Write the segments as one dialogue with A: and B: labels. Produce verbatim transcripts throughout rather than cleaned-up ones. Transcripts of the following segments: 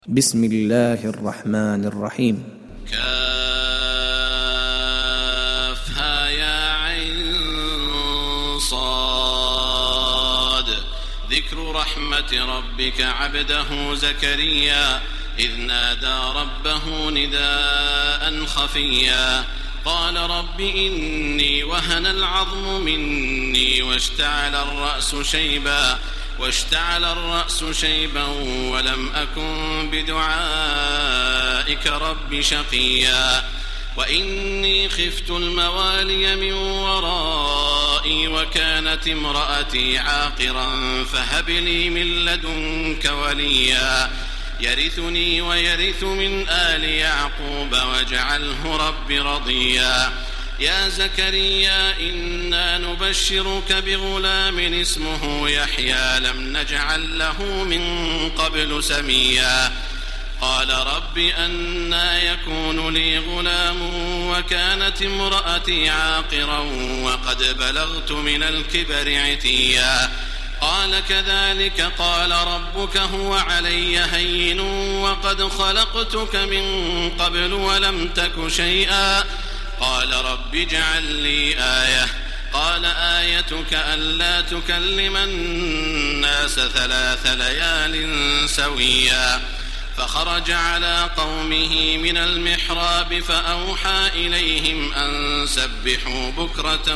A: بسم الله الرحمن الرحيم.
B: كافها يا عين صاد. ذكر رحمة ربك عبده زكريا إذ نادى ربه نداء خفيا قال رب إني وهن العظم مني واشتعل الرأس شيبا واشتعل الرأس شيبا ولم أكن بدعائك رب شقيا وإني خفت الموالي من ورائي وكانت امرأتي عاقرا فهب لي من لدنك وليا يرثني ويرث من آل يعقوب واجعله رب رضيا يا زكريا إنا نبشرك بغلام اسمه يحيى لم نجعل له من قبل سميا قال رب أنى يكون لي غلام وكانت امرأتي عاقرا وقد بلغت من الكبر عتيا قال كذلك قال ربك هو علي هين وقد خلقتك من قبل ولم تك شيئا قال رب اجعل لي آية قال آيتك ألا تكلم الناس ثلاث ليال سويا فخرج على قومه من المحراب فأوحى إليهم أن سبحوا بكرة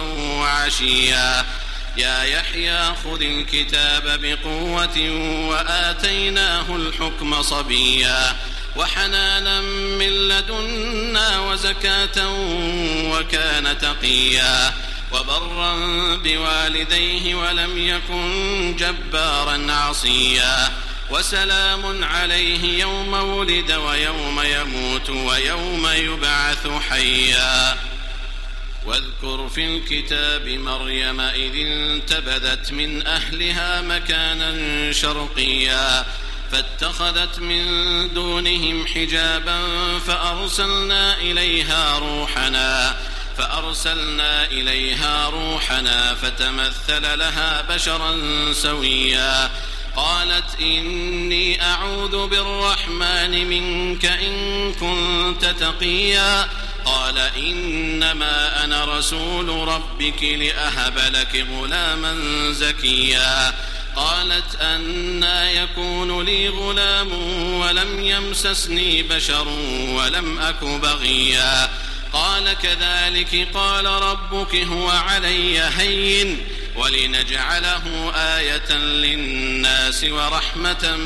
B: وعشيا يا يحيى خذ الكتاب بقوة وآتيناه الحكم صبيا وحنانا من لدنا وزكاة وكان تقيا وبرا بوالديه ولم يكن جبارا عصيا وسلام عليه يوم ولد ويوم يموت ويوم يبعث حيا واذكر في الكتاب مريم إذ انتبذت من أهلها مكانا شرقيا فاتخذت من دونهم حجابا فأرسلنا إليها روحنا فأرسلنا إليها روحنا فتمثل لها بشرا سويا قالت إني أعوذ بالرحمن منك إن كنت تقيا قال إنما أنا رسول ربك لأهب لك غلاما زكيا قالت أنى يكون لي غلام ولم يمسسني بشر ولم أك بغيا قال كذلك قال ربك هو علي هين ولنجعله آية للناس ورحمة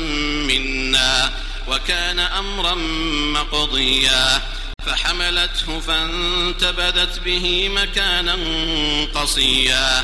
B: منا وكان أمرا مقضيا فحملته فانتبذت به مكانا قصيا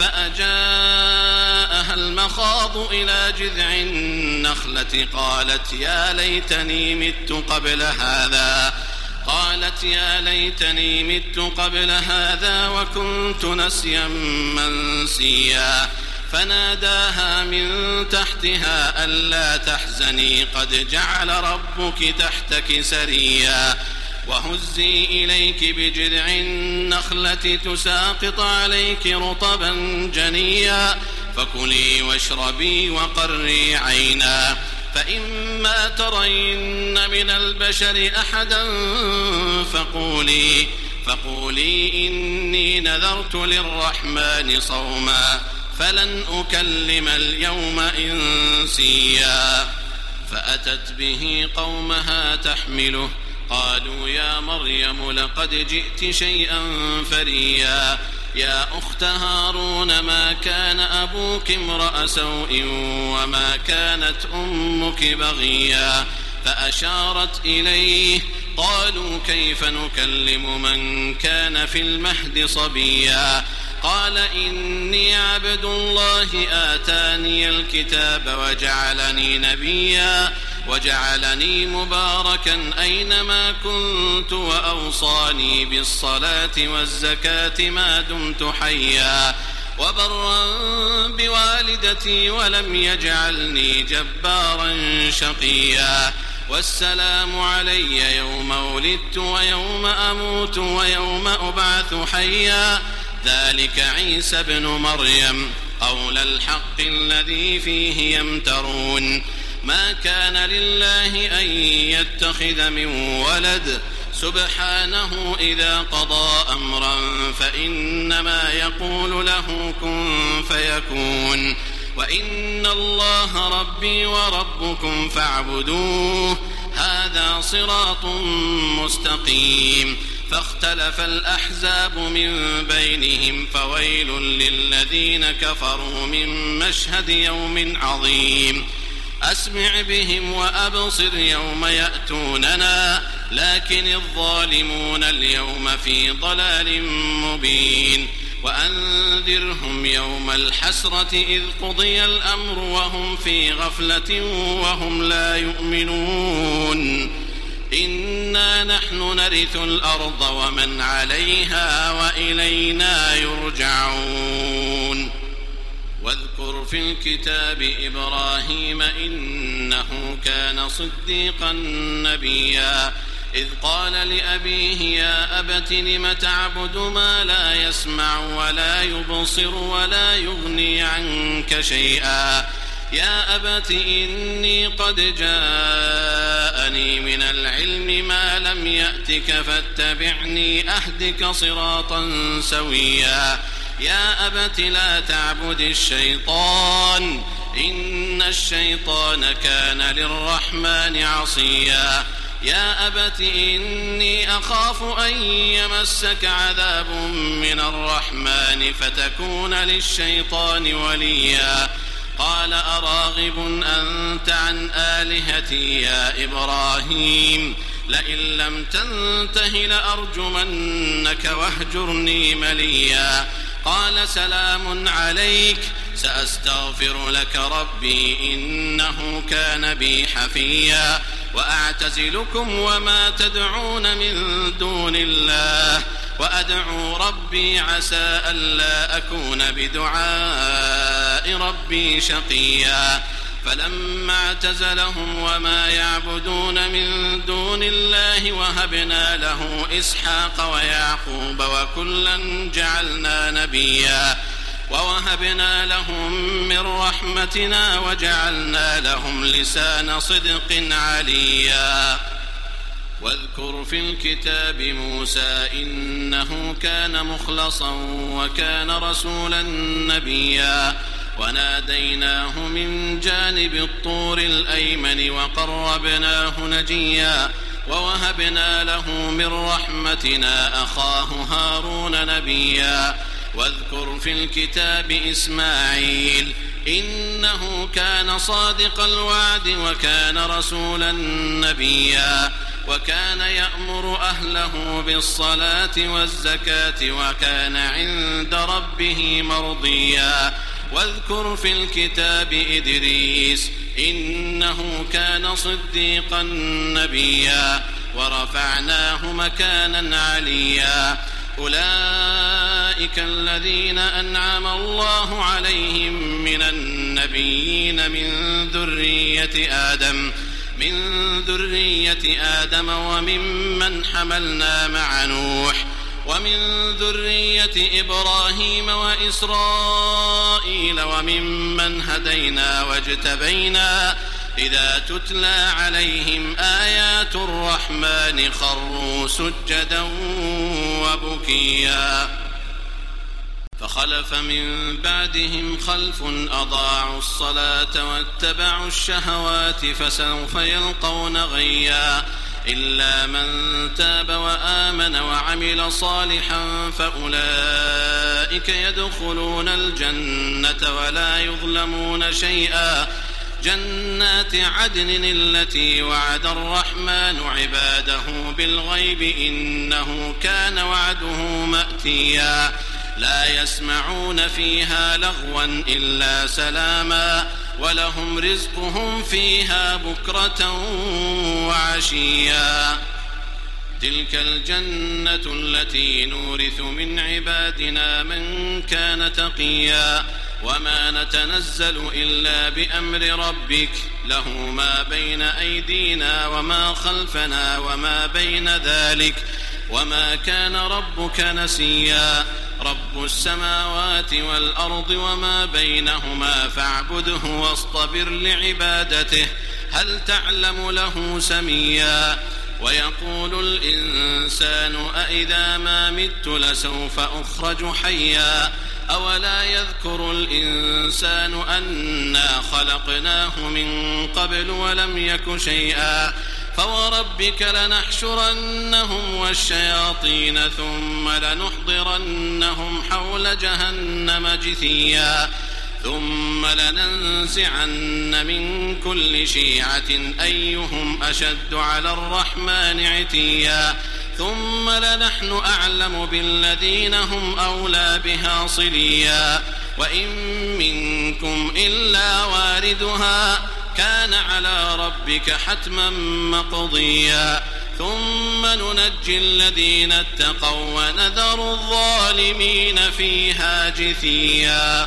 B: فأجاءها المخاض إلى جذع النخلة قالت يا ليتني مت قبل هذا قالت يا ليتني مت قبل هذا وكنت نسيا منسيا فناداها من تحتها ألا تحزني قد جعل ربك تحتك سريا وهزي إليك بجذع النخلة تساقط عليك رطبا جنيا فكلي واشربي وقري عينا فإما ترين من البشر أحدا فقولي فقولي إني نذرت للرحمن صوما فلن أكلم اليوم إنسيا فأتت به قومها تحمله قالوا يا مريم لقد جئت شيئا فريا يا أخت هارون ما كان أبوك امرأ سوء وما كانت أمك بغيا فأشارت إليه قالوا كيف نكلم من كان في المهد صبيا قال إني عبد الله آتاني الكتاب وجعلني نبيا وجعلني مباركا أينما كنت وأوصاني بالصلاة والزكاة ما دمت حيا وبرا بوالدتي ولم يجعلني جبارا شقيا والسلام علي يوم ولدت ويوم أموت ويوم أبعث حيا ذلك عيسى بن مريم قول الحق الذي فيه يمترون ما كان لله أن يتخذ من ولد سبحانه إذا قضى أمرا فإنما يقول له كن فيكون وإن الله ربي وربكم فاعبدوه هذا صراط مستقيم فاختلف الأحزاب من بينهم فويل للذين كفروا من مشهد يوم عظيم أسمع بهم وأبصر يوم يأتوننا لكن الظالمون اليوم في ضلال مبين وأنذرهم يوم الحسرة إذ قضي الأمر وهم في غفلة وهم لا يؤمنون إنا نحن نرث الأرض ومن عليها وإلينا يرجعون واذكر في الكتاب إبراهيم إنه كان صديقا نبيا إذ قال لأبيه يا أبت لم تعبد ما لا يسمع ولا يبصر ولا يغني عنك شيئا يا أبت إني قد جاءني من العلم ما لم يأتك فاتبعني أهدك صراطا سويا يا أبت لا تعبد الشيطان إن الشيطان كان للرحمن عصيا يا أبت إني أخاف أن يمسك عذاب من الرحمن فتكون للشيطان وليا قال أراغب أنت عن آلهتي يا إبراهيم لئن لم تنته لأرجمنك واهجرني مليا قال سلام عليك سأستغفر لك ربي إنه كان بي حفيا وأعتزلكم وما تدعون من دون الله وأدعو ربي عسى ألا أكون بدعاء ربي شقيا فلما اعتزلهم وما يعبدون من دون الله وهبنا له إسحاق ويعقوب وكلا جعلنا نبيا ووهبنا لهم من رحمتنا وجعلنا لهم لسان صدق عليا واذكر في الكتاب موسى إنه كان مخلصا وكان رسولا نبيا وناديناه من جانب الطور الأيمن وقربناه نجيا ووهبنا له من رحمتنا أخاه هارون نبيا واذكر في الكتاب إسماعيل إنه كان صادق الوعد وكان رسولا نبيا وكان يأمر أهله بالصلاة والزكاة وكان عند ربه مرضيا واذكر في الكتاب إدريس إنه كان صديقا نبيا ورفعناه مكانا عليا أولئك الذين أنعم الله عليهم من النبيين من ذرية آدم من ذرية آدم وممن حملنا مع نوح ومن ذرية إبراهيم وإسرائيل وممن هدينا واجتبينا إذا تتلى عليهم آيات الرحمن خروا سجدا وبكيا فخلف من بعدهم خلف أضاعوا الصلاة واتبعوا الشهوات فسوف يلقون غيا إلا من تاب وآمن وعمل صالحا فأولئك يدخلون الجنة ولا يظلمون شيئا جنات عدن التي وعد الرحمن عباده بالغيب إنه كان وعده مأتيا لا يسمعون فيها لغوا إلا سلاما ولهم رزقهم فيها بكرة وعشيا تلك الجنة التي نورث من عبادنا من كان تقيا وما نتنزل إلا بأمر ربك له ما بين أيدينا وما خلفنا وما بين ذلك وما كان ربك نسيا رب السماوات والأرض وما بينهما فاعبده واصطبر لعبادته هل تعلم له سميا ويقول الإنسان أإذا ما مت لسوف أخرج حيا أولا يذكر الإنسان أنا خلقناه من قبل ولم يك شيئا فوربك لنحشرنهم والشياطين ثم لنحضرنهم حول جهنم جثيا ثم لننزعن من كل شيعة أيهم أشد على الرحمن عتيا ثم لنحن أعلم بالذين هم أولى بها صليا وإن منكم إلا واردها كان على ربك حتما مقضيا ثم ننجي الذين اتقوا ونذر الظالمين فيها جثيا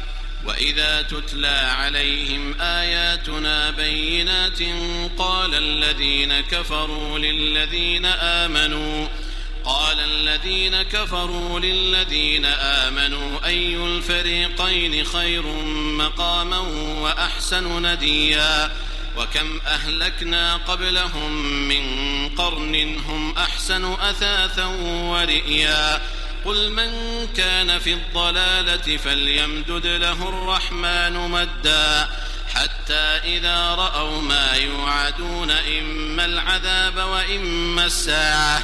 B: وإذا تتلى عليهم آياتنا بينات قال الذين كفروا للذين آمنوا قال الذين كفروا للذين آمنوا أي الفريقين خير مقاما وأحسن نديا وكم أهلكنا قبلهم من قرن هم أحسن أثاثا ورئيا قل من كان في الضلالة فليمدد له الرحمن مدا حتى إذا رأوا ما يوعدون إما العذاب وإما الساعة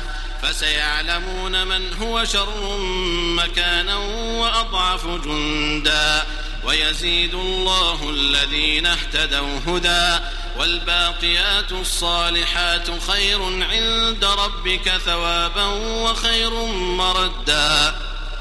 B: فسيعلمون من هو شر مكانا وأضعف جندا ويزيد الله الذين اهتدوا هدى والباقيات الصالحات خير عند ربك ثوابا وخير مردا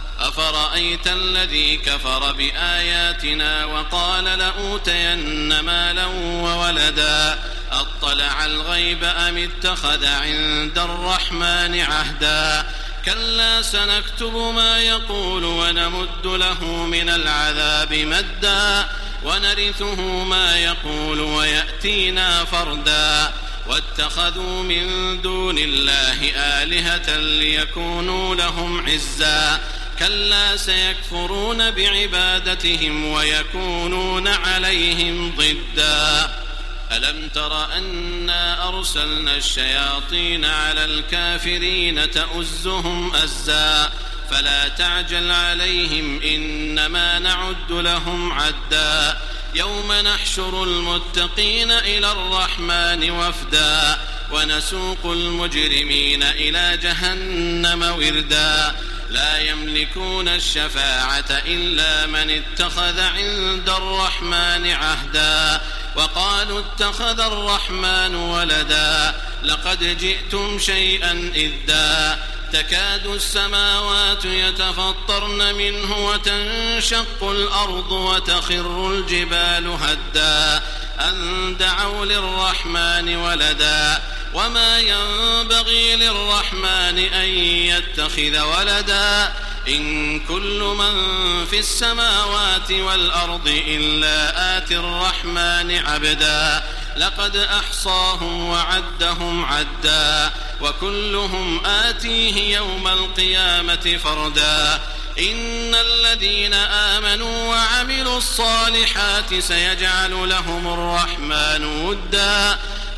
B: أفرأيت الذي كفر بآياتنا وقال لأوتين مالا وولدا أطلع الغيب أم اتخذ عند الرحمن عهدا كلا سنكتب ما يقول ونمد له من العذاب مدا ونرثه ما يقول ويأتينا فردا واتخذوا من دون الله آلهة ليكونوا لهم عزا كلا سيكفرون بعبادتهم ويكونون عليهم ضدا ألم تر أنا أرسلنا الشياطين على الكافرين تؤزهم أزا فلا تعجل عليهم إنما نعد لهم عدا يوم نحشر المتقين إلى الرحمن وفدا ونسوق المجرمين إلى جهنم وردا لا يملكون الشفاعة إلا من اتخذ عند الرحمن عهدا وقالوا اتخذ الرحمن ولدا لقد جئتم شيئا إدا تكاد السماوات يتفطرن منه وتنشق الأرض وتخر الجبال هدا أن دعوا للرحمن ولدا وما ينبغي للرحمن أن يتخذ ولدا إن كل من في السماوات والأرض إلا آتي الرحمن عبدا لقد أحصاهم وعدهم عدا وكلهم آتيه يوم القيامة فردا إن الذين آمنوا وعملوا الصالحات سيجعل لهم الرحمن ودا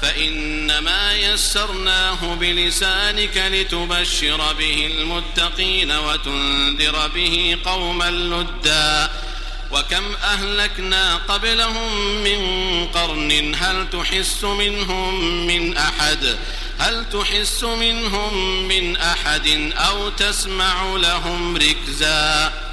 B: فإنما يسرناه بلسانك لتبشر به المتقين وتنذر به قوما لدا وكم أهلكنا قبلهم من قرن هل تحس منهم من أحد هل تحس منهم من أحد أو تسمع لهم ركزا